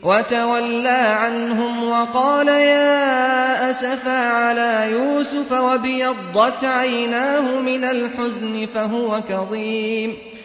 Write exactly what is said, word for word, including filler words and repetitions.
وتولى عنهم وقال يا أسفا على يوسف وابيضت عيناه من الحزن فهو كظيم